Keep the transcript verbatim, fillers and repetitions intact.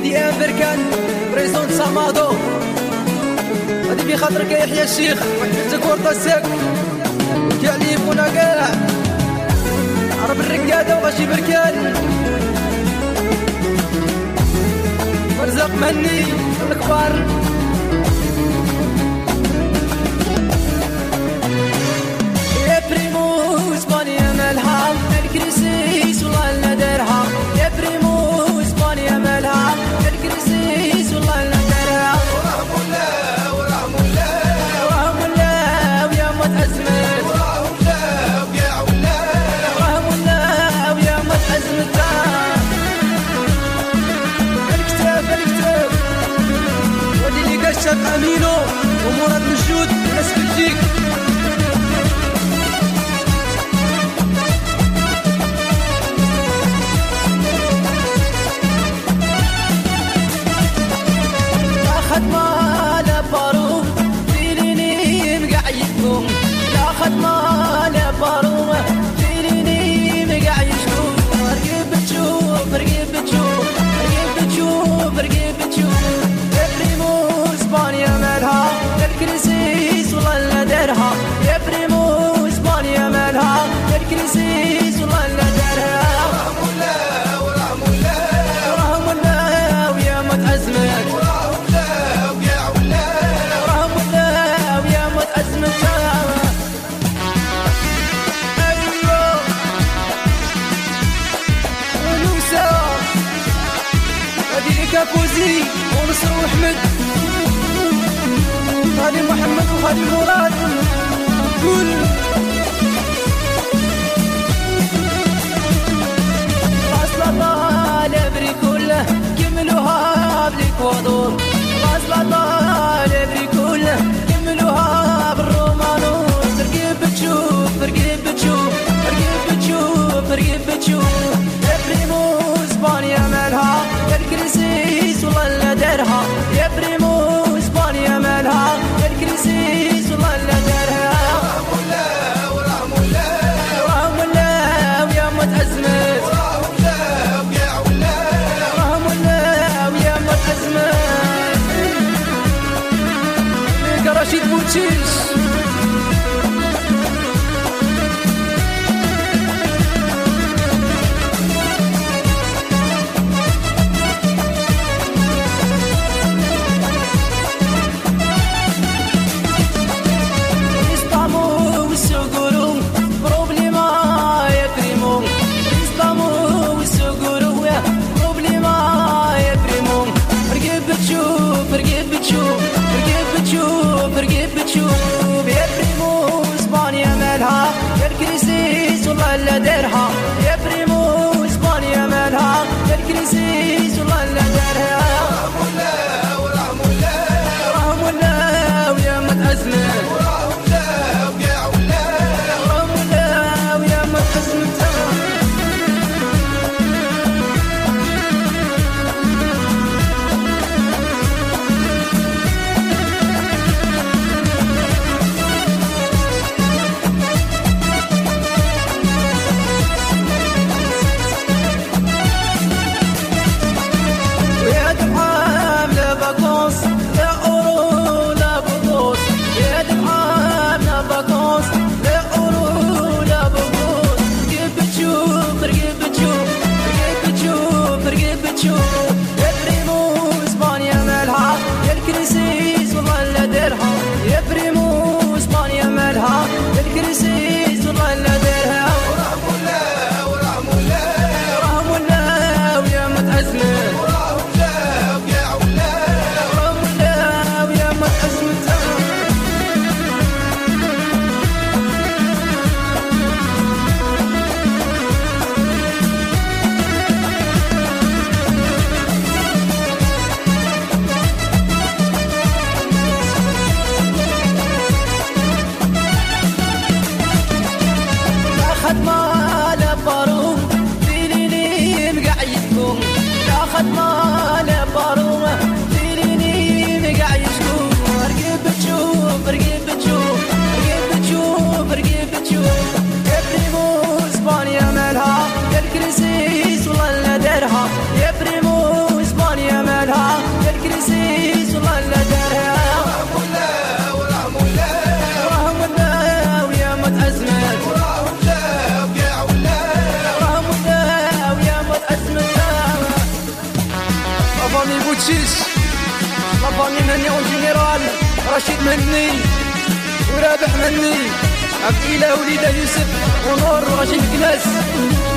سيدي ام بركان بريزون سامادو هادي في خاطرك يا يحيى الشيخ وحدتك ورطة الساك وكيعليفونا كاع عرب الرقادة وغاشي بركان مرزق مني الكبار يا بريمو اسبانيا مالها الكريسيس والله لا دارها يا بريمو اسبانيا مالها الكريسيس والله لا دارها ورحم الله ورحم الله ورحم الله ويا ما تأزمت ورحم الله ويا الله ورحم الله ويا ما تأزمت الكتاب الكتاب ودي لي قشب امينو ومراد مشود ناس بلجيك خدمة لبارو فيليني مقعيكم لا خدمة لبارو فيليني مقعيكم رقيب بتشوف رقيب بتشوف رقيب بتشوف رقيب بتشوف يا بريمو اسبانيا مالها الكريسيس والله لا دارها يا بريمو اسبانيا مالها الكريسيس والله لا دارها ورحم الله ورحم الله ورحم الله ويا ما تأزمت كابوزي ونصر وحمد هادي محمد وهادي مراد قول راس الله لبري كله كملوها بالاكوادور راس الله لبري كله كملوها بالرومانور رقيب بتشوف رقيب بتشوف رقيب بتشوف رقيب بتشوف يا بريمو اسبانيا مالها الكريسيس والله لا دارها يا بريمو اسبانيا مالها الكريسيس والله لا دارها ورحم الله ورحم الله ورحم الله ويا ما تأزمت ورحم الله ويا الله ورحم الله ويا ما تأزمت رشيد بوتشيش شوف يا بريمو اسبانيا مالها الكريسيس والله لا دارها يا بريمو اسبانيا مالها الكريسيس والله لا دارها ورحم الله ورحم الله ورحم الله ويا ما تأزمت ورحم الله ويا الله ورحم الله ويا ما تأزمت يا بريمو اسبانيا مالها الكريسيس والله لا دارها يا بريمو اسبانيا مالها الكريسيس والله لا دارها ورحم الله ورحم الله ورحم الله ويا ما تأزمت ورحم الله ويا الله ورحم الله ويا ما تأزمت خدمة لبارو فيليني مقعيكم لا خدمة لبارو فيليني مقعيكم رقيب بتشوف رقيب بتشوف رقيب بتشوف رقيب بتشوف يا بريمو اسبانيا مالها الكريسيس والله لا دارها يا بريمو اسبانيا مالها شيش لافامي مني اون جينيرال رشيد مني ورابح مني عبد الاله وليده يوسف ونور ورشيد كلاس